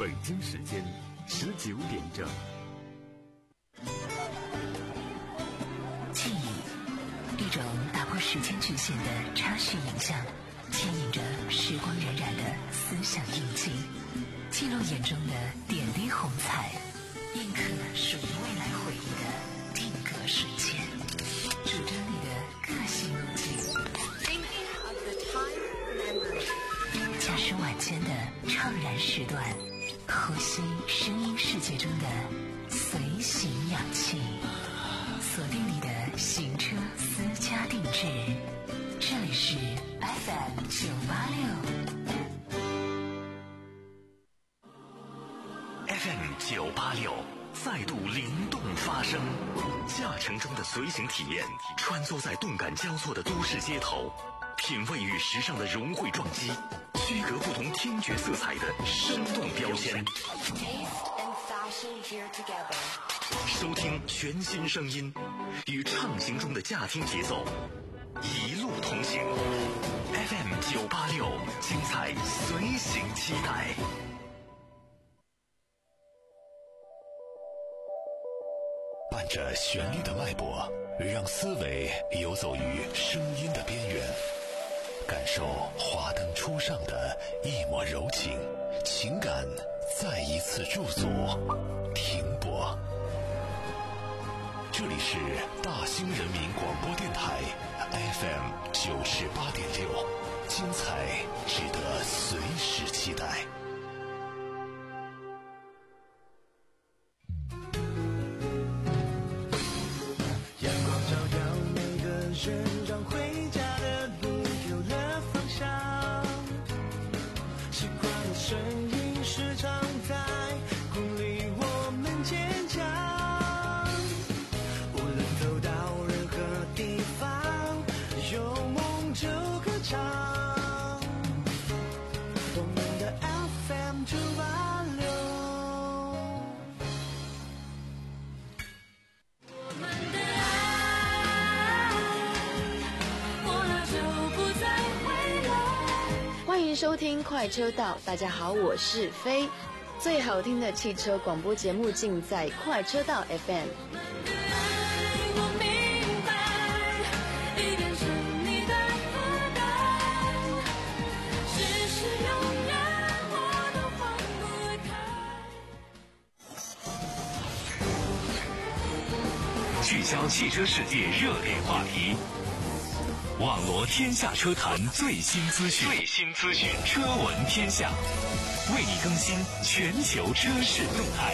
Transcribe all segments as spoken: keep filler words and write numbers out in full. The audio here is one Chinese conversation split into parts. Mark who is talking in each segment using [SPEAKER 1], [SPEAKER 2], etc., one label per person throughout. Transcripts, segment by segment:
[SPEAKER 1] 北京时间十九点整。
[SPEAKER 2] 记忆，一种打破时间局限的插叙影像，牵引着时光荏苒的思想印记，记录眼中的点滴红彩，印刻属于未来回忆的定格瞬间，主张你的个性路径。驾驶晚间的怅然时段，呼吸声音世界中的随行氧气，锁定你的行车私家定制，这里是 F M 九八六
[SPEAKER 3] F M 九八六再度灵动发声，驾乘中的随行体验，穿梭在动感交错的都市街头，品味与时尚的融汇撞击，区隔不同听觉色彩的生动标签，收听全新声音，与畅行中的驾听节奏一路同行。 F M 九八六，精彩随行期待。伴着旋律的脉搏，让思维游走于声音的边缘，感受华灯初上的一抹柔情，情感再一次驻足停泊。这里是大兴人民广播电台 F M 九十八点六，精彩值得随时期待。
[SPEAKER 4] 让回家的路有了方向，习惯的声音时常在鼓励我们坚强，无论走到任何地方，有梦就歌唱，动人的 F M 九八六。
[SPEAKER 5] 欢迎收听快车道，大家好，我是飞。最好听的汽车广播节目尽在快车道 F M。
[SPEAKER 3] 聚焦汽车世界热点话题，网罗天下车坛最新资讯，最新资讯，车闻天下，为你更新全球车市动态。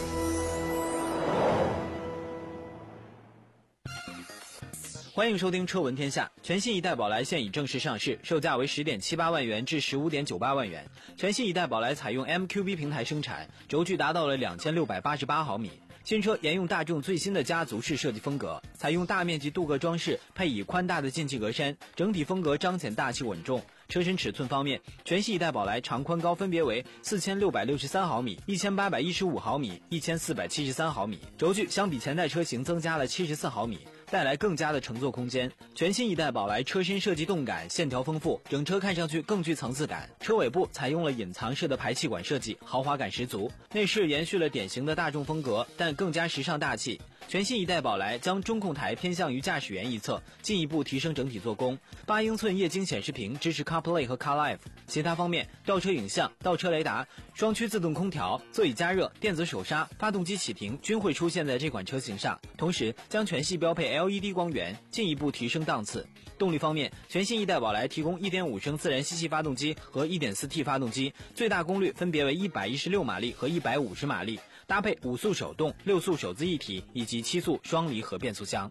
[SPEAKER 6] 欢迎收听车闻天下。全新一代宝来现已正式上市，售价为 十点七八万元至 十五点九八万元。全新一代宝来采用 M Q B 平台生产，轴距达到了两千六百八十八毫米。新车沿用大众最新的家族式设计风格，采用大面积镀铬装饰，配以宽大的进气格栅，整体风格彰显大气稳重。车身尺寸方面，全新一代宝来长宽高分别为四千六百六十三毫米、一千八百一十五毫米、一千四百七十三毫米，轴距相比前代车型增加了七十四毫米，带来更加的乘坐空间。全新一代宝来车身设计动感，线条丰富，整车看上去更具层次感。车尾部采用了隐藏式的排气管设计，豪华感十足。内饰延续了典型的大众风格，但更加时尚大气。全新一代宝来将中控台偏向于驾驶员一侧，进一步提升整体做工。八英寸液晶显示屏支持 CarPlay 和 CarLife。其他方面，倒车影像、倒车雷达、双区自动空调、座椅加热、电子手刹、发动机启停均会出现在这款车型上，同时将全系标配 L E D 光源，进一步提升档次。动力方面，全新一代宝来提供 一点五升自然吸气发动机和 一点四 T 发动机，最大功率分别为一百一十六马力和一百五十马力，搭配五速手动、六速手自一体以及七速双离合变速箱。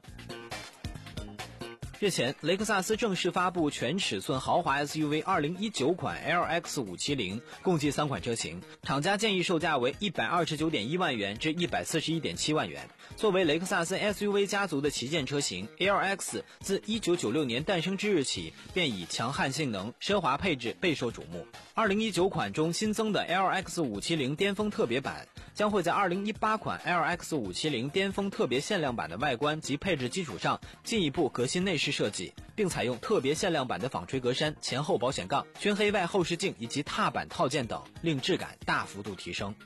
[SPEAKER 6] 日前，雷克萨斯正式发布全尺寸豪华 S U V 二零一九款 L X 五七零，共计三款车型，厂家建议售价为 一百二十九点一万元至 一百四十一点七万元。作为雷克萨斯 S U V 家族的旗舰车型 ，L X 自一九九六年诞生之日起，便以强悍性能、奢华配置备受瞩目。二零一九款中新增的 L X 五七零巅峰特别版，将会在二零一八款 L X 五七零巅峰特别限量版的外观及配置基础上，进一步革新内饰式设计，并采用特别限量版的纺锤格栅、前后保险杠、熏黑外后视镜以及踏板套件等，令质感大幅度提升。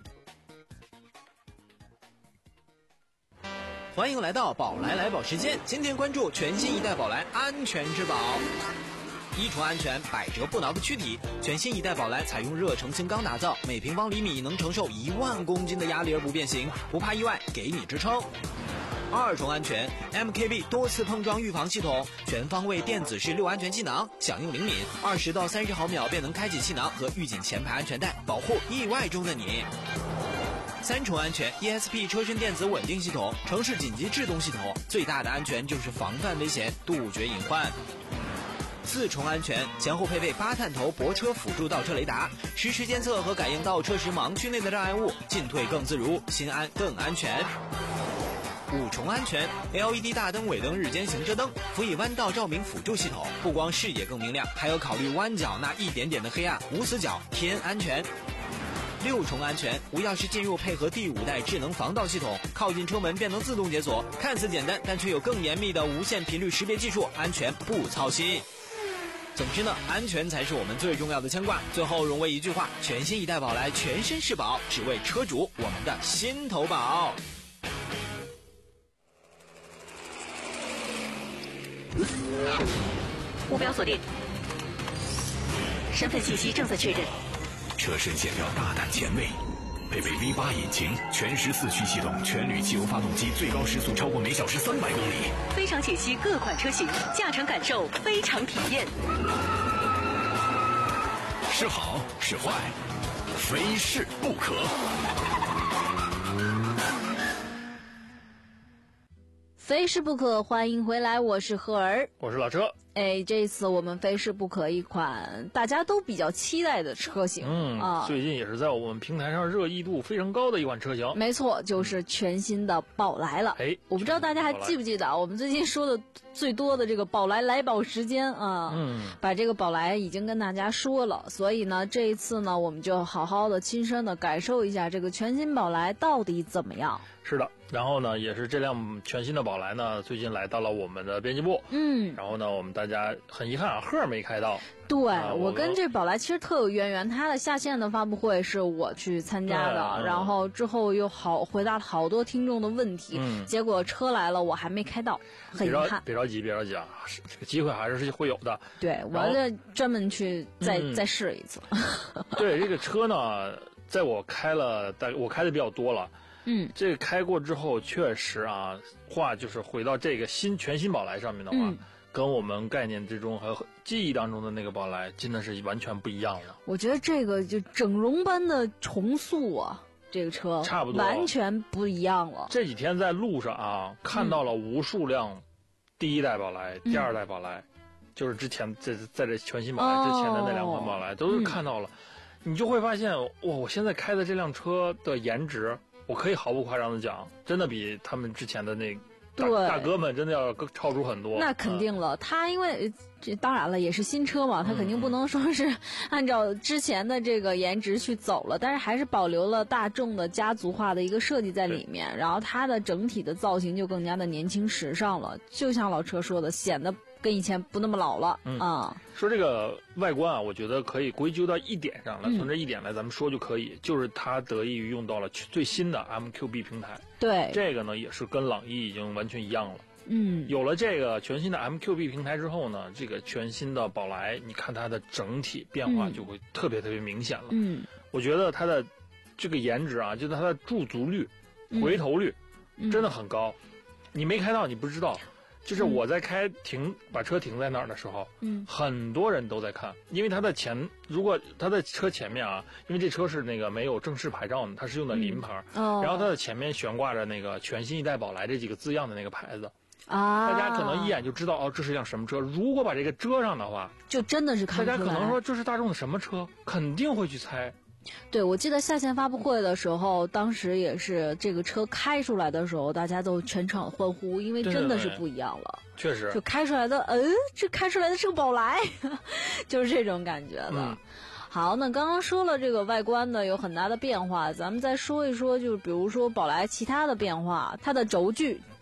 [SPEAKER 6] 欢迎来到宝来来宝时间，今天关注全新一代宝来安全之宝。一重安全，百折不挠的躯体，全新一代宝来采用热成型钢打造，每平方厘米能承受一万公斤的压力而不变形，不怕意外，给你支撑。二重安全 M K B 多次碰撞预防系统，全方位电子式六安全气囊，响应灵敏，二十到三十毫秒便能开启气囊和预警前排安全带，保护意外中的你。三重安全 E S P 车身电子稳定系统，城市紧急制动系统，最大的安全就是防范危险，杜绝隐患。四重安全，前后配备八探头泊车辅助倒车雷达，实时监测和感应倒车时盲区内的障碍物，进退更自如，心安更安全。五重安全 L E D 大灯尾灯日间行车灯，辅以弯道照明辅助系统，不光视野更明亮，还有考虑弯角那一点点的黑暗，无死角偏安全。六重安全，无钥匙进入配合第五代智能防盗系统，靠近车门便能自动解锁，看似简单，但却有更严密的无线频率识别技术，安全不操心。总之呢，安全才是我们最重要的牵挂。最后融为一句话，全新一代宝来全身是宝，只为车主我们的心头宝。
[SPEAKER 2] 目标锁定，身份信息正在确认。
[SPEAKER 3] 车身线条大胆前卫，配备 V 八 引擎，全时四驱系统，全铝汽油发动机，最高时速超过每小时三百公里。
[SPEAKER 2] 非常解析各款车型，驾乘感受非常体验。
[SPEAKER 3] 是好是坏，非试不可。
[SPEAKER 7] 非试不可，欢迎回来，我是赫儿，
[SPEAKER 8] 我是老车。
[SPEAKER 7] 哎，这次我们非试不可一款大家都比较期待的车型，
[SPEAKER 8] 嗯啊，最近也是在我们平台上热议度非常高的一款车型。
[SPEAKER 7] 没错，就是全新的宝来了。
[SPEAKER 8] 哎，
[SPEAKER 7] 我不知道大家还记不记得，我们最近说的最多的这个宝来来宝时间啊，嗯，把这个宝来已经跟大家说了，所以呢，这一次呢，我们就好好的亲身的感受一下这个全新宝来到底怎么样。
[SPEAKER 8] 是的，然后呢，也是这辆全新的宝来呢，最近来到了我们的编辑部，嗯，然后呢，我们大家很遗憾啊，赫没开到。
[SPEAKER 7] 对、啊、我跟这宝来其实特有渊源，它的下线的发布会是我去参加的，嗯、然后之后又好回答了好多听众的问题，嗯、结果车来了我还没开到，很遗憾。
[SPEAKER 8] 别着急，别着急啊，这个机会还是会有的。
[SPEAKER 7] 对，我这专门去再、嗯、再试一次。
[SPEAKER 8] 对，这个车呢，在我开了，大我开的比较多了。嗯，这个开过之后，确实啊，话就是回到这个新全新宝来上面的话。嗯，跟我们概念之中和记忆当中的那个宝来真的是完全不一样了。
[SPEAKER 7] 我觉得这个就整容般的重塑啊，这个车
[SPEAKER 8] 差不多
[SPEAKER 7] 完全不一样了。
[SPEAKER 8] 这几天在路上啊，看到了无数辆第一代宝来、嗯、第二代宝来，就是之前在在这全新宝来之前的那两款宝来、哦、都是看到了、嗯，你就会发现哇，我现在开的这辆车的颜值，我可以毫不夸张的讲，真的比他们之前的那大, 大哥们真的要超出很多。
[SPEAKER 7] 那肯定了，他、嗯、因为这当然了也是新车嘛，他肯定不能说是按照之前的这个颜值去走了，但是还是保留了大众的家族化的一个设计在里面，然后它的整体的造型就更加的年轻时尚了，就像老车说的，显得跟以前不那么老了、嗯、啊。
[SPEAKER 8] 说这个外观啊，我觉得可以归咎到一点上来，从这一点来咱们说就可以、嗯、就是它得益于用到了最新的 M Q B 平台。
[SPEAKER 7] 对，
[SPEAKER 8] 这个呢也是跟朗逸已经完全一样了。嗯，有了这个全新的 M Q B 平台之后呢，这个全新的宝来，你看它的整体变化就会特别特别明显了。嗯，我觉得它的这个颜值啊，就是它的驻足率、回头率、嗯、真的很高、嗯。你没开到你不知道。就是我在开停、嗯、把车停在那儿的时候，嗯，很多人都在看，因为它的前，如果它的车前面啊，因为这车是那个没有正式牌照的，它是用的临牌、嗯哦，然后它的前面悬挂着那个全新一代宝来这几个字样的那个牌子。啊，大家可能一眼就知道哦，这是辆什么车。如果把这个遮上的话，
[SPEAKER 7] 就真的是看不出来。
[SPEAKER 8] 大家可能说这是大众的什么车，肯定会去猜。
[SPEAKER 7] 对，我记得下线发布会的时候，当时也是这个车开出来的时候，大家都全场欢呼，因为真的是不一样了。
[SPEAKER 8] 确实，
[SPEAKER 7] 就开出来的，嗯，这开出来的是个宝来，就是这种感觉的。嗯，好，那刚刚说了这个外观呢有很大的变化，咱们再说一说，就是比如说宝来其他的变化，它的轴距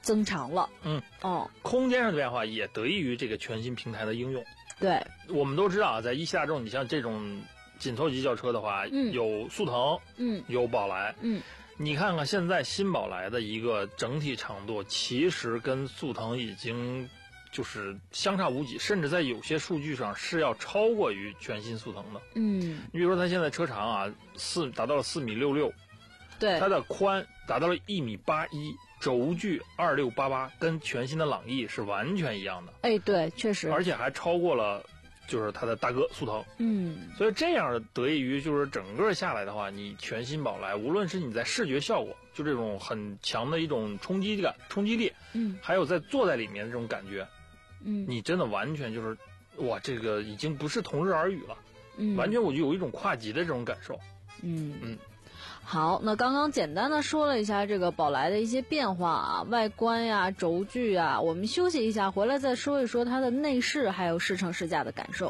[SPEAKER 7] 增长了。
[SPEAKER 8] 嗯，
[SPEAKER 7] 哦，
[SPEAKER 8] 空间上的变化也得益于这个全新平台的应用。
[SPEAKER 7] 对，
[SPEAKER 8] 我们都知道啊，在一汽大众，你像这种紧凑级轿车的话，
[SPEAKER 7] 嗯、
[SPEAKER 8] 有速腾，
[SPEAKER 7] 嗯，
[SPEAKER 8] 有宝来，
[SPEAKER 7] 嗯，
[SPEAKER 8] 你看看现在新宝来的一个整体长度，其实跟速腾已经就是相差无几，甚至在有些数据上是要超过于全新速腾的。
[SPEAKER 7] 嗯，
[SPEAKER 8] 你比如说它现在车长啊，四达到了四米六六，
[SPEAKER 7] 对，
[SPEAKER 8] 它的宽达到了一米八一。轴距二六八八，跟全新的朗逸是完全一样的。
[SPEAKER 7] 哎，对，确实，
[SPEAKER 8] 而且还超过了，就是它的大哥速腾。
[SPEAKER 7] 嗯，
[SPEAKER 8] 所以这样得益于就是整个下来的话，你全新宝来，无论是你在视觉效果，就这种很强的一种冲击感、冲击力，
[SPEAKER 7] 嗯，
[SPEAKER 8] 还有在坐在里面的这种感觉，
[SPEAKER 7] 嗯，
[SPEAKER 8] 你真的完全就是，哇，这个已经不是同日而语了，
[SPEAKER 7] 嗯，
[SPEAKER 8] 完全我就有一种跨级的这种感受。
[SPEAKER 7] 嗯
[SPEAKER 8] 嗯。
[SPEAKER 7] 好，那刚刚简单的说了一下这个宝来的一些变化啊，外观呀、轴距啊，我们休息一下，回来再说一说它的内饰还有试乘试驾的感受。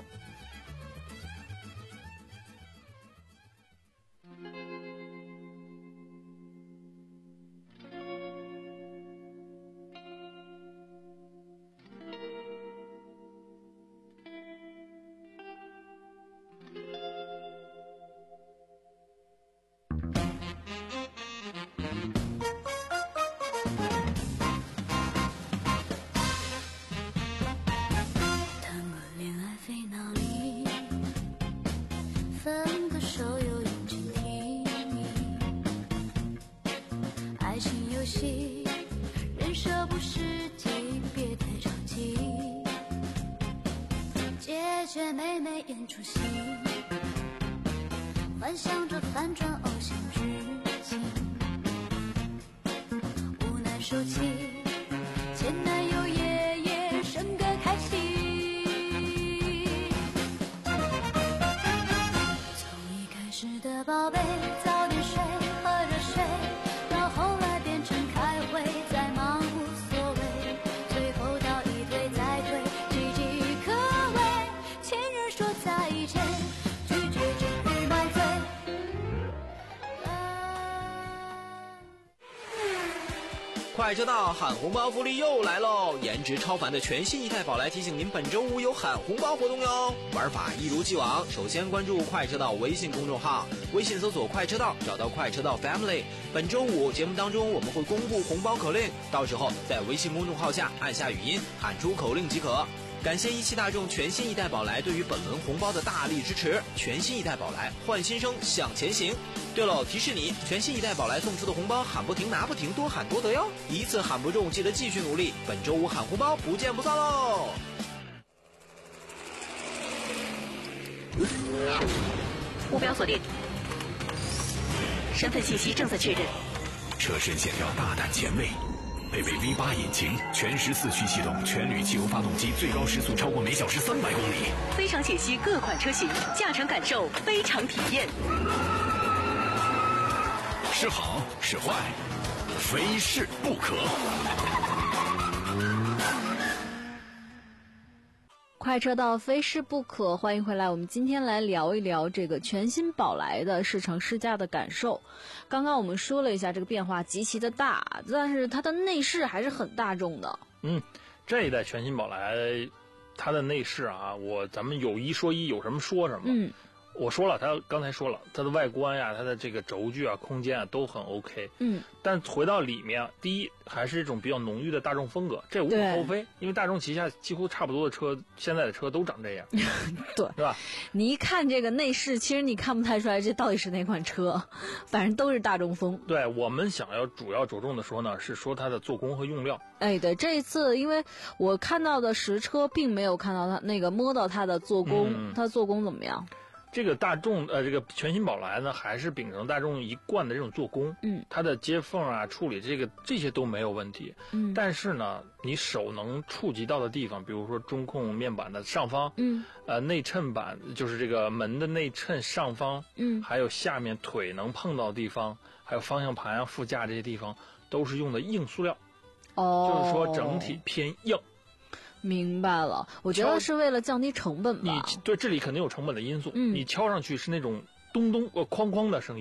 [SPEAKER 9] 却每每演出戏，幻想着反转偶像剧情，无奈收起前男友夜夜笙歌开心。从一开始的宝贝早点睡喝热水，到后来变成开会再忙无所谓，最后到一推再推，岌岌可危。前任说再见，拒绝终于买醉。
[SPEAKER 10] 快车道喊红包福利又来喽！颜值超凡的全新一代宝来提醒您，本周五有喊红包活动哟。玩法一如既往，首先关注快车道微信公众号，微信搜索快车道，找到快车道 Family。本周五节目当中我们会公布红包口令，到时候在微信公众号下按下语音喊出口令即可。感谢一汽大众全新一代宝来对于本轮红包的大力支持，全新一代宝来换新生向前行。对了，提示你，全新一代宝来送出的红包喊不停拿不停，多喊多得哟，一次喊不中记得继续努力，本周五喊红包不见不散喽。
[SPEAKER 2] 目标锁定，身份信息正在确认，
[SPEAKER 3] 车身线条大胆前卫，配备 V 八 引擎，全时四驱系统，全铝汽油发动机，最高时速超过每小时三百公里。
[SPEAKER 2] 非常解析各款车型，驾乘感受非常体验。
[SPEAKER 3] 是好是坏，非试不可。
[SPEAKER 7] 快车道非试不可，欢迎回来。我们今天来聊一聊这个全新宝来的试乘试驾的感受。刚刚我们说了一下这个变化极其的大，但是它的内饰还是很大众的。
[SPEAKER 8] 嗯，这一代全新宝来，它的内饰啊，我咱们有一说一，有什么说什么。嗯。我说了，它刚才说了，它的外观呀，它的这个轴距啊、空间啊都很 OK。嗯。但回到里面，第一还是一种比较浓郁的大众风格，这无可厚非，因为大众旗下几乎差不多的车，现在的车都长这样。
[SPEAKER 7] 对，
[SPEAKER 8] 是吧？
[SPEAKER 7] 你一看这个内饰，其实你看不太出来这到底是哪款车，反正都是大众风。
[SPEAKER 8] 对，我们想要主要着重的说呢，是说它的做工和用料。
[SPEAKER 7] 哎，对，这一次因为我看到的实车，并没有看到它那个摸到它的做工，嗯、它做工怎么样？
[SPEAKER 8] 这个大众呃，这个全新宝来呢，还是秉承大众一贯的这种做工，嗯，它的接缝啊、处理这个这些都没有问题，嗯，但是呢，你手能触及到的地方，比如说中控面板的上方，嗯，呃，内衬板就是这个门的内衬上方，嗯，还有下面腿能碰到的地方，还有方向盘啊、副驾这些地方，都是用的硬塑料，哦，就是说整体偏硬。
[SPEAKER 7] 明白了，我觉得是为了降低成本吧。
[SPEAKER 8] 你对这里肯定有成本的因素，嗯，你敲上去是那种咚咚呃哐哐的声音，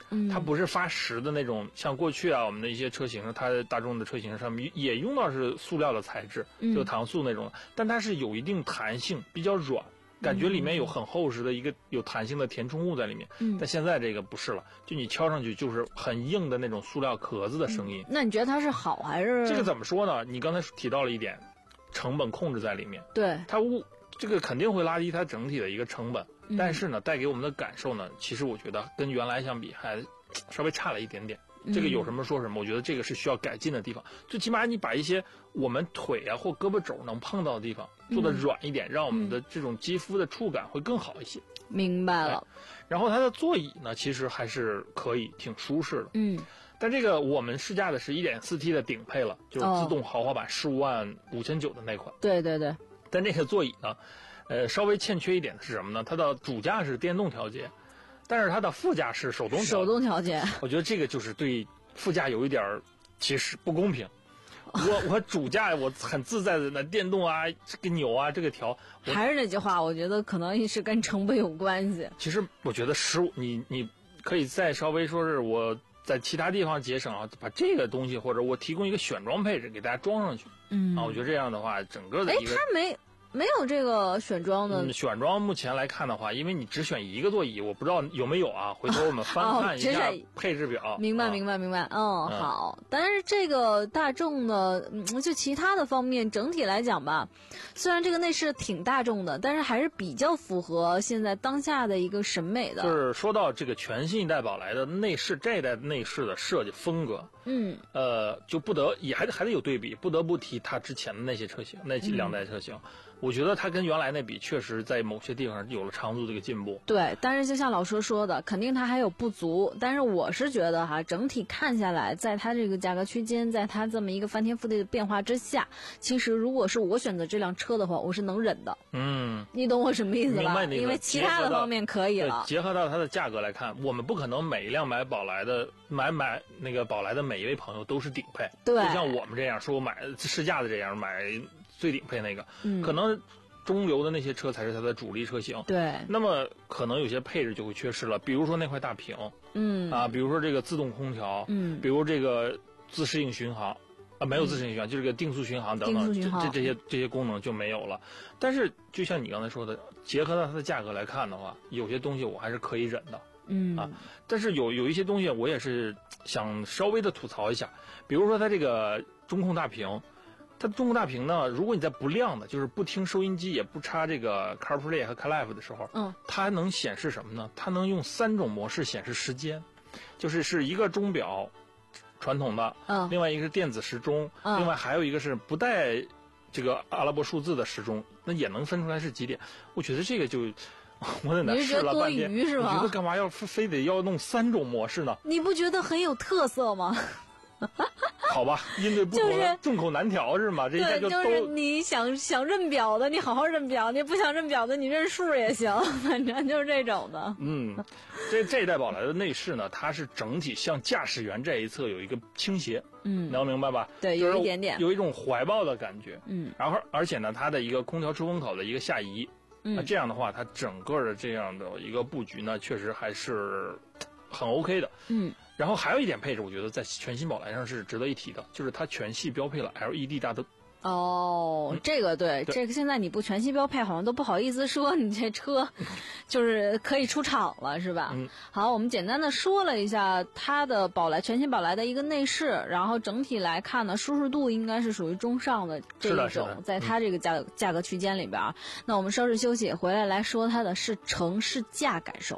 [SPEAKER 8] 嗯，它不是发实的那种，像过去啊我们的一些车型，它大众的车型上面也用到是塑料的材质，就搪塑那种，嗯、但它是有一定弹性，比较软。感觉里面有很厚实的一个有弹性的填充物在里面，嗯，但现在这个不是了，就你敲上去就是很硬的那种塑料壳子的声音。
[SPEAKER 7] 嗯、那你觉得它是好还是？
[SPEAKER 8] 这个怎么说呢？你刚才提到了一点，成本控制在里面，
[SPEAKER 7] 对，
[SPEAKER 8] 它物这个肯定会拉低它整体的一个成本，嗯、但是呢，带给我们的感受呢，其实我觉得跟原来相比还稍微差了一点点。这个有什么说什么，我觉得这个是需要改进的地方。最起码你把一些我们腿啊或胳膊肘能碰到的地方做得软一点，嗯、让我们的这种肌肤的触感会更好一些。
[SPEAKER 7] 明白了。
[SPEAKER 8] 然后它的座椅呢，其实还是可以，挺舒适的。
[SPEAKER 7] 嗯。
[SPEAKER 8] 但这个我们试驾的是 一点四 T 的顶配了，就是自动豪华版十五万五千九的那款。
[SPEAKER 7] 对对对。
[SPEAKER 8] 但这个座椅呢，呃，稍微欠缺一点的是什么呢？它的主驾是电动调节。但是它的副驾是手动调
[SPEAKER 7] 手动调节，
[SPEAKER 8] 我觉得这个就是对副驾有一点其实不公平。我我主驾我很自在的那电动啊，这个扭啊，这个调。
[SPEAKER 7] 还是那句话，我觉得可能是跟成本有关系。
[SPEAKER 8] 其实我觉得十五，你你可以再稍微说是我在其他地方节省啊，把这个东西或者我提供一个选装配置给大家装上去。嗯啊，我觉得这样的话，整个的一个
[SPEAKER 7] 哎，它没。没有这个选装的、
[SPEAKER 8] 嗯，选装目前来看的话，因为你只选一个座椅，我不知道有没有啊。回头我们翻看一下配置表。
[SPEAKER 7] 哦、明白，明白，明白。嗯，嗯好。但是这个大众的，嗯，就其他的方面，整体来讲吧，虽然这个内饰挺大众的，但是还是比较符合现在当下的一个审美的。
[SPEAKER 8] 就是说到这个全新一代宝来的内饰，这一代内饰的设计风格，
[SPEAKER 7] 嗯，
[SPEAKER 8] 呃，就不得也还得还得有对比，不得不提它之前的那些车型，那两代车型。嗯，我觉得它跟原来那比，确实在某些地方有了长足的一个进步。
[SPEAKER 7] 对，但是就像老师说的，肯定它还有不足。但是我是觉得哈，整体看下来，在它这个价格区间，在它这么一个翻天覆地的变化之下，其实如果是我选择这辆车的话，我是能忍的。
[SPEAKER 8] 嗯，
[SPEAKER 7] 你懂我什么意思吧？
[SPEAKER 8] 明白那个。
[SPEAKER 7] 因为其他的方面可以了。
[SPEAKER 8] 结合到它的价格来看，我们不可能每一辆买宝来的买买那个宝来的每一位朋友都是顶配。
[SPEAKER 7] 对。
[SPEAKER 8] 就像我们这样说买试驾的这样买最顶配那个，
[SPEAKER 7] 嗯，
[SPEAKER 8] 可能中流的那些车才是它的主力车型。
[SPEAKER 7] 对。
[SPEAKER 8] 那么可能有些配置就会缺失了，比如说那块大屏，
[SPEAKER 7] 嗯
[SPEAKER 8] 啊，比如说这个自动空调，
[SPEAKER 7] 嗯，
[SPEAKER 8] 比如这个自适应巡航，啊，没有自适应巡航，嗯、就这个定速巡航等等，这这这些这些功能就没有了。但是就像你刚才说的，结合到它的价格来看的话，有些东西我还是可以忍的。
[SPEAKER 7] 嗯
[SPEAKER 8] 啊，但是有有一些东西我也是想稍微的吐槽一下，比如说它这个中控大屏。它中控大屏呢，如果你在不亮的，就是不听收音机也不插这个 CarPlay 和 CarLife 的时候，
[SPEAKER 7] 嗯，
[SPEAKER 8] 它能显示什么呢？它能用三种模式显示时间，就是是一个钟表，传统的，
[SPEAKER 7] 嗯，
[SPEAKER 8] 另外一个是电子时钟，
[SPEAKER 7] 嗯，
[SPEAKER 8] 另外还有一个是不带这个阿拉伯数字的时钟，那也能分出来是几点。我觉得这个就。我在那试了半天，
[SPEAKER 7] 是吧？
[SPEAKER 8] 我觉得干嘛要非得要弄三种模式呢？
[SPEAKER 7] 你不觉得很有特色吗？
[SPEAKER 8] 好吧，因对不同，
[SPEAKER 7] 就是
[SPEAKER 8] 众口难调是吗？这一下就
[SPEAKER 7] 都就是你想想认表的，你好好认表；你不想认表的，你认数也行，反正就是这种的。
[SPEAKER 8] 嗯，这这一代宝来的内饰呢，它是整体向驾驶员这一侧有一个倾斜，
[SPEAKER 7] 嗯，
[SPEAKER 8] 能明白吧？
[SPEAKER 7] 对，有一点点，
[SPEAKER 8] 有一种怀抱的感觉，
[SPEAKER 7] 嗯。
[SPEAKER 8] 然后而且呢，它的一个空调出风口的一个下移，
[SPEAKER 7] 嗯，
[SPEAKER 8] 那这样的话，它整个的这样的一个布局呢，确实还是很 OK 的，
[SPEAKER 7] 嗯。
[SPEAKER 8] 然后还有一点配置，我觉得在全新宝来上是值得一提的，就是它全系标配了 L E D 大灯。
[SPEAKER 7] 哦，嗯、这个对，
[SPEAKER 8] 对，
[SPEAKER 7] 这个现在你不全系标配，好像都不好意思说你这车就是可以出厂了，是吧？
[SPEAKER 8] 嗯。
[SPEAKER 7] 好，我们简单的说了一下它的宝来全新宝来的一个内饰，然后整体来看呢，舒适度应该是属于中上的这一种，在它这个价、嗯、价格区间里边。那我们稍事休息，回来来说它的是城市价感受。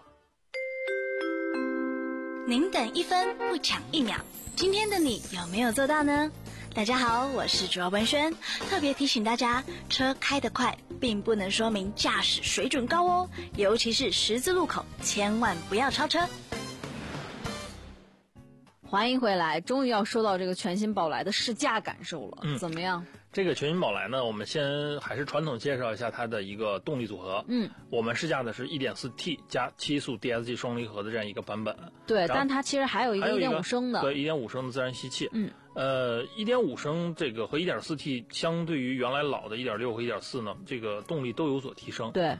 [SPEAKER 11] 您等一分不抢一秒，今天的你有没有做到呢？大家好，我是主要文轩，特别提醒大家，车开得快并不能说明驾驶水准高哦，尤其是十字路口，千万不要超车。
[SPEAKER 7] 欢迎回来，终于要说到这个全新宝来的试驾感受了，
[SPEAKER 8] 嗯，
[SPEAKER 7] 怎么样？
[SPEAKER 8] 这个全新宝来呢，我们先还是传统介绍一下它的一个动力组合。
[SPEAKER 7] 嗯，
[SPEAKER 8] 我们试驾的是 一点四 T 加七速 D S G 双离合的这样一个版本。
[SPEAKER 7] 对，但它其实还有一个 一点五 升的。
[SPEAKER 8] 对， 一点五 升的自然吸气。
[SPEAKER 7] 嗯，
[SPEAKER 8] 呃 一点五 升这个和 一点四 T 相对于原来老的一点六和一点四呢，这个动力都有所提升。
[SPEAKER 7] 对。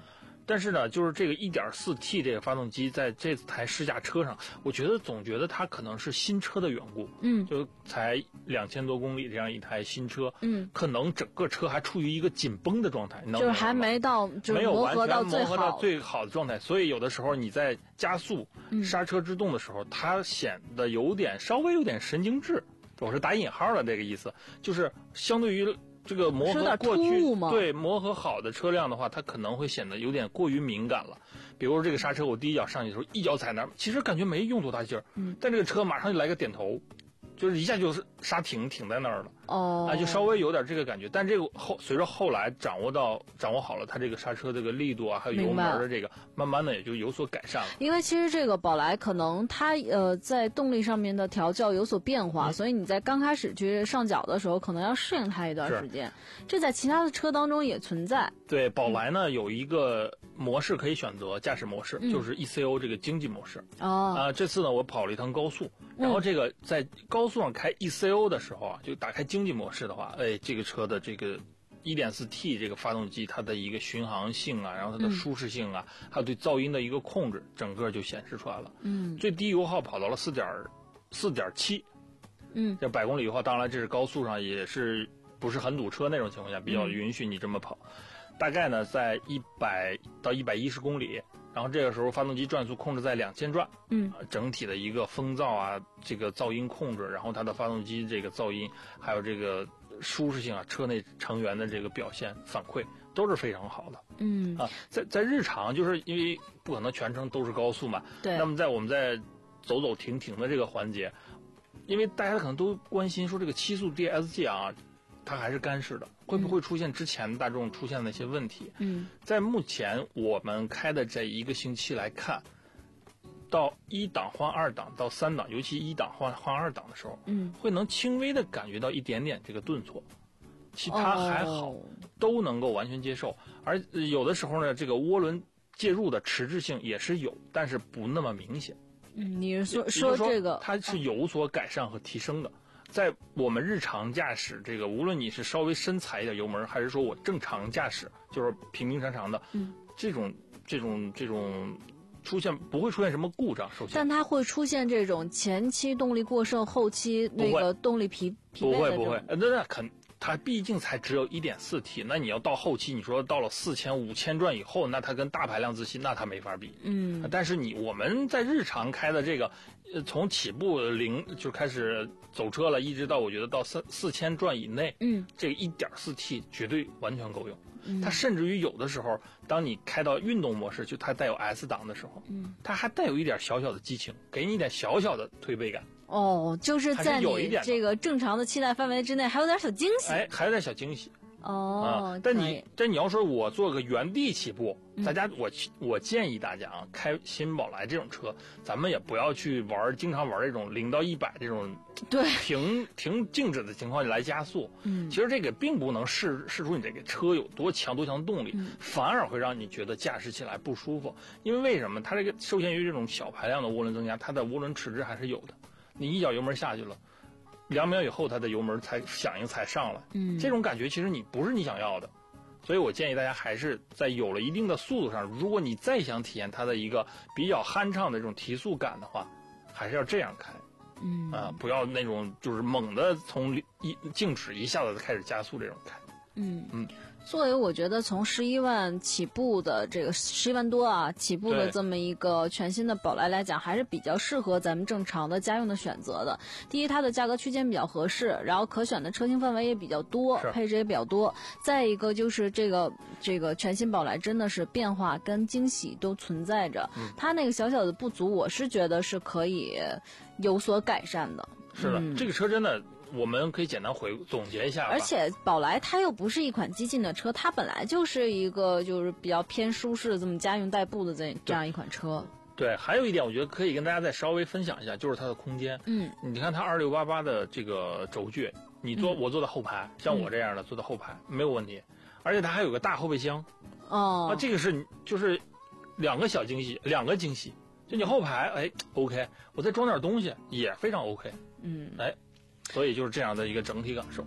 [SPEAKER 8] 但是呢，就是这个 一点四 T 这个发动机在这台试驾车上，我觉得总觉得它可能是新车的缘故，
[SPEAKER 7] 嗯，
[SPEAKER 8] 就才两千多公里这样一台新车，
[SPEAKER 7] 嗯，
[SPEAKER 8] 可能整个车还处于一个紧绷的状态，你
[SPEAKER 7] 就是还没到，就是磨合到最好，
[SPEAKER 8] 没有完全磨合到最好的状态，所以有的时候你在加速、
[SPEAKER 7] 嗯、
[SPEAKER 8] 刹车制动的时候，它显得有点稍微有点神经质，我是打引号的这个意思，就是相对于。这个磨合过去对磨合好的车辆的话，它可能会显得有点过于敏感了。比如说这个刹车，我第一脚上去的时候，一脚踩那儿，其实感觉没用多大劲儿，嗯，但这个车马上就来个点头，就是一下就是刹停停在那儿了。
[SPEAKER 7] 哦，
[SPEAKER 8] 啊，就稍微有点这个感觉，但这个后随着后来掌握到掌握好了它这个刹车这个力度啊，还有油门的这个，慢慢的也就有所改善了。
[SPEAKER 7] 因为其实这个宝来可能它呃在动力上面的调教有所变化，嗯、所以你在刚开始去上脚的时候，可能要适应它一段时间。这在其他的车当中也存在。
[SPEAKER 8] 对，宝来呢、嗯、有一个模式可以选择，驾驶模式、
[SPEAKER 7] 嗯、
[SPEAKER 8] 就是 E C O 这个经济模式。
[SPEAKER 7] 哦，
[SPEAKER 8] 啊、呃，这次呢我跑了一趟高速，然后这个在高速上开 E C O 的时候啊，就打开经济模式的话，哎，这个车的这个 一点四 T 这个发动机它的一个巡航性啊，然后它的舒适性啊，嗯、还有对噪音的一个控制，整个就显示出来了。
[SPEAKER 7] 嗯，
[SPEAKER 8] 最低油耗跑到了四点四点七，
[SPEAKER 7] 嗯，
[SPEAKER 8] 这百公里油耗，当然这是高速上也是不是很堵车那种情况下比较允许你这么跑。嗯、大概呢在一百到一百一十公里。然后这个时候发动机转速控制在两千转，
[SPEAKER 7] 嗯、
[SPEAKER 8] 呃，整体的一个风噪啊，这个噪音控制，然后它的发动机这个噪音，还有这个舒适性啊，车内成员的这个表现反馈都是非常好的。
[SPEAKER 7] 嗯
[SPEAKER 8] 啊，在在日常就是因为不可能全程都是高速嘛，
[SPEAKER 7] 对。
[SPEAKER 8] 那么在我们在走走停停的这个环节，因为大家可能都关心说这个七速 D S G 啊。它还是干式的，会不会出现之前大众出现的那些问题？
[SPEAKER 7] 嗯，
[SPEAKER 8] 在目前我们开的这一个星期来看，到一档换二档到三档，尤其一档换换二档的时候，
[SPEAKER 7] 嗯，
[SPEAKER 8] 会能轻微的感觉到一点点这个顿挫，其他还好，
[SPEAKER 7] 哦、
[SPEAKER 8] 都能够完全接受。而有的时候呢，这个涡轮介入的迟滞性也是有，但是不那么明显。
[SPEAKER 7] 嗯，你是说
[SPEAKER 8] 说
[SPEAKER 7] 这个，
[SPEAKER 8] 它是有所改善和提升的。在我们日常驾驶这个，无论你是稍微深踩一点油门，还是说我正常驾驶，就是平平常常的，
[SPEAKER 7] 嗯，
[SPEAKER 8] 这种这种这种出现不会出现什么故障，首先，
[SPEAKER 7] 但它会出现这种前期动力过剩，后期那个动力疲疲惫的
[SPEAKER 8] 不会不会，那那肯。它毕竟才只有 一点四 T， 那你要到后期，你说到了四千、五千转以后，那它跟大排量自吸，那它没法比。
[SPEAKER 7] 嗯，
[SPEAKER 8] 但是你我们在日常开的这个，呃，从起步零就开始走车了，一直到我觉得到四四千转以内，
[SPEAKER 7] 嗯，
[SPEAKER 8] 这个 一点四 T 绝对完全够用。
[SPEAKER 7] 嗯，
[SPEAKER 8] 它甚至于有的时候，当你开到运动模式，就它带有 S 档的时候，
[SPEAKER 7] 嗯，
[SPEAKER 8] 它还带有一点小小的激情，给你一点小小的推背感。
[SPEAKER 7] 哦，就是在你这个正常的期待范围之内，还有点小惊喜。
[SPEAKER 8] 哎，还有点小惊喜。
[SPEAKER 7] 哦，
[SPEAKER 8] 啊、但你但你要说我做个原地起步，
[SPEAKER 7] 嗯、
[SPEAKER 8] 大家我我建议大家啊，开新宝来这种车，咱们也不要去玩，经常玩这种零到一百这种
[SPEAKER 7] 对
[SPEAKER 8] 停停静止的情况下来加速。
[SPEAKER 7] 嗯，
[SPEAKER 8] 其实这个并不能试试出你这个车有多强多强动力，
[SPEAKER 7] 嗯、
[SPEAKER 8] 反而会让你觉得驾驶起来不舒服。因为为什么？它这个受限于这种小排量的涡轮增压，它的涡轮迟滞还是有的。你一脚油门下去了，两秒以后它的油门才响应才上来，
[SPEAKER 7] 嗯，
[SPEAKER 8] 这种感觉其实你不是你想要的，所以我建议大家还是在有了一定的速度上，如果你再想体验它的一个比较酣畅的这种提速感的话，还是要这样开，
[SPEAKER 7] 嗯
[SPEAKER 8] 啊，不要那种就是猛的从一静止一下子开始加速这种开，
[SPEAKER 7] 嗯
[SPEAKER 8] 嗯。
[SPEAKER 7] 作为我觉得从十一万起步的这个十一万多啊起步的这么一个全新的宝来来讲，还是比较适合咱们正常的家用的选择的。第一，它的价格区间比较合适，然后可选的车型范围也比较多，配置也比较多。再一个就是这个这个全新宝来真的是变化跟惊喜都存在着，
[SPEAKER 8] 嗯、
[SPEAKER 7] 它那个小小的不足，我是觉得是可以有所改善的。
[SPEAKER 8] 是的，
[SPEAKER 7] 嗯、
[SPEAKER 8] 这个车真的。我们可以简单回总结一下吧。
[SPEAKER 7] 而且宝来它又不是一款激进的车，它本来就是一个就是比较偏舒适的这么家用代步的这这样一款车。
[SPEAKER 8] 对，还有一点我觉得可以跟大家再稍微分享一下，就是它的空间。
[SPEAKER 7] 嗯，
[SPEAKER 8] 你看它二六八八的这个轴距，你坐、嗯、我坐在后排，像我这样的、嗯、坐在后排没有问题，而且它还有个大后备箱。
[SPEAKER 7] 哦，
[SPEAKER 8] 啊，这个是就是两个小惊喜，两个惊喜。就你后排，哎 ，OK， 我再装点东西也非常 OK。
[SPEAKER 7] 嗯，
[SPEAKER 8] 哎。所以就是这样的一个整体感受。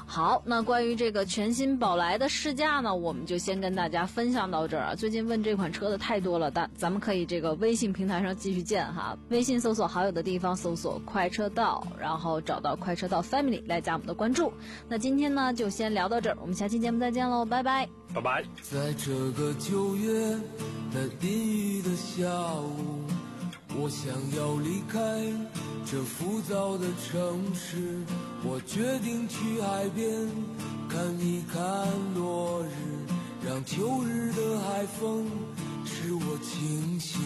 [SPEAKER 7] 好，那关于这个全新宝来的试驾呢，我们就先跟大家分享到这儿啊。最近问这款车的太多了，但咱们可以这个微信平台上继续见哈。微信搜索好友的地方搜索快车道，然后找到快车道 Family 来加我们的关注。那今天呢就先聊到这儿，我们下期节目再见喽，拜拜，
[SPEAKER 8] 拜拜。
[SPEAKER 4] 在这个九月的阴雨的下午，我想要离开这浮躁的城市，我决定去海边看一看落日，让秋日的海风使我清醒。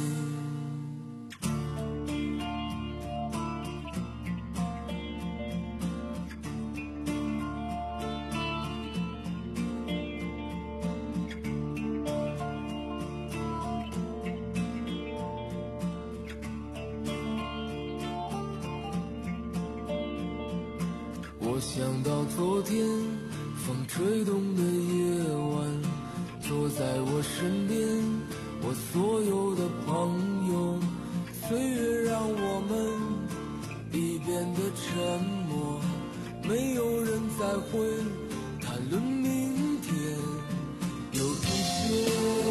[SPEAKER 4] 我想到昨天风吹动的夜晚，坐在我身边我所有的朋友，岁月让我们已变得沉默，没有人再会谈论明天。有一些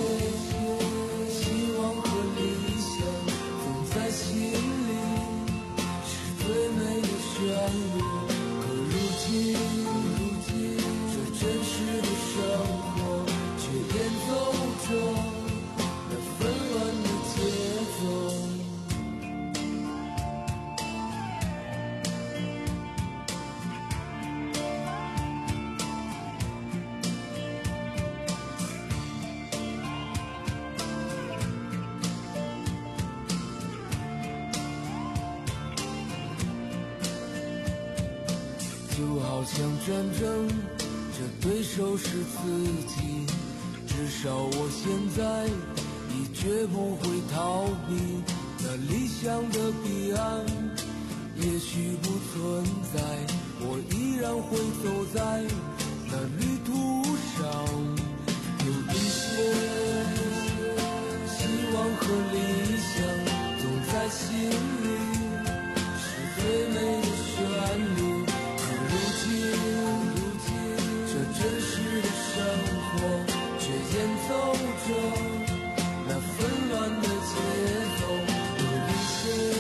[SPEAKER 4] 希望和理想总在心里，是最美的旋律。如今这真实的生活却演奏着那纷乱的节奏。就好像战争，这对手是自己，至少我现在已绝不会逃避。那理想的彼岸也许不存在，我依然会走在那旅途上。有一些希望和理想总在心里，是最美的旋律。这真实的生活却演奏着那纷乱的节奏。有一些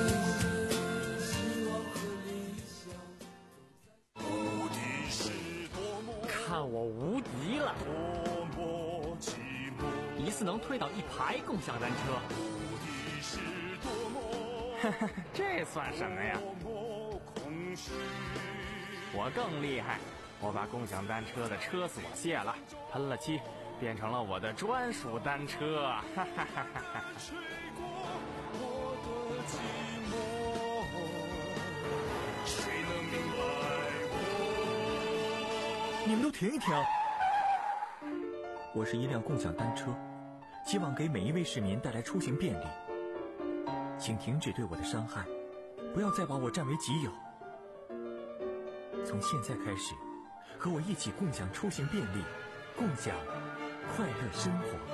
[SPEAKER 4] 希望和理想。
[SPEAKER 3] 无敌是多么，
[SPEAKER 12] 看我无敌了！
[SPEAKER 3] 多么寂寞，
[SPEAKER 12] 一次能推倒一排共享单车。
[SPEAKER 3] 无敌是多么，
[SPEAKER 12] 这算什么呀？
[SPEAKER 3] 多么空虚。
[SPEAKER 12] 我更厉害，我把共享单车的车锁卸了，喷了漆，变成了我的专属单车。哈哈哈哈哈！
[SPEAKER 3] 吹过我的寂寞，谁能明白我？
[SPEAKER 1] 你们都停一停！我是一辆共享单车，希望给每一位市民带来出行便利。请停止对我的伤害，不要再把我占为己有。从现在开始，和我一起共享出行便利，共享快乐生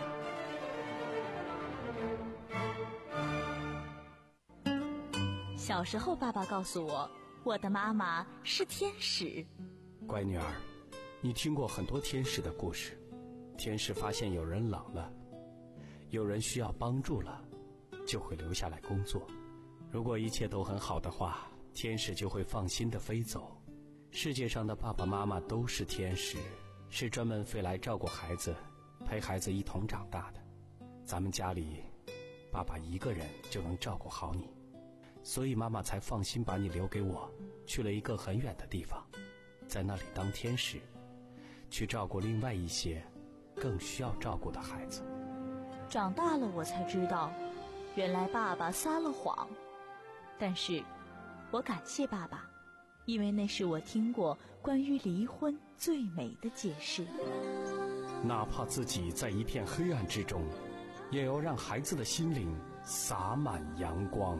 [SPEAKER 11] 活。小时候，爸爸告诉我，我的妈妈是天使。
[SPEAKER 13] 乖女儿，你听过很多天使的故事。天使发现有人冷了，有人需要帮助了，就会留下来工作。如果一切都很好的话，天使就会放心地飞走。世界上的爸爸妈妈都是天使，是专门飞来照顾孩子，陪孩子一同长大的。咱们家里，爸爸一个人就能照顾好你，所以妈妈才放心把你留给我，去了一个很远的地方，在那里当天使，去照顾另外一些更需要照顾的孩子。
[SPEAKER 11] 长大了我才知道，原来爸爸撒了谎，但是我感谢爸爸，因为那是我听过关于离婚最美的解释。
[SPEAKER 13] 哪怕自己在一片黑暗之中，也要让孩子的心灵洒满阳光。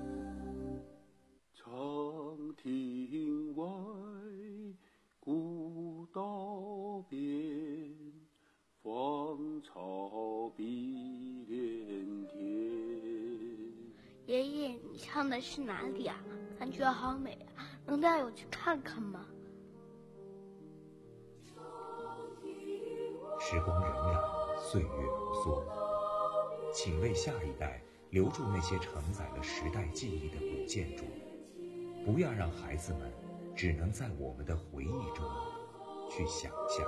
[SPEAKER 14] 长亭外，古道边，芳草碧连天。
[SPEAKER 15] 爷爷，你唱的是哪里啊？感觉好美啊，能带我去看看吗？
[SPEAKER 16] 时光荏苒，岁月如梭，请为下一代留住那些承载了时代记忆的古建筑，不要让孩子们只能在我们的回忆中去想象。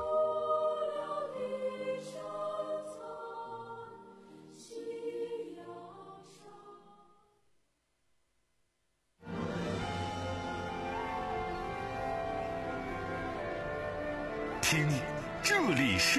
[SPEAKER 3] 听，这里是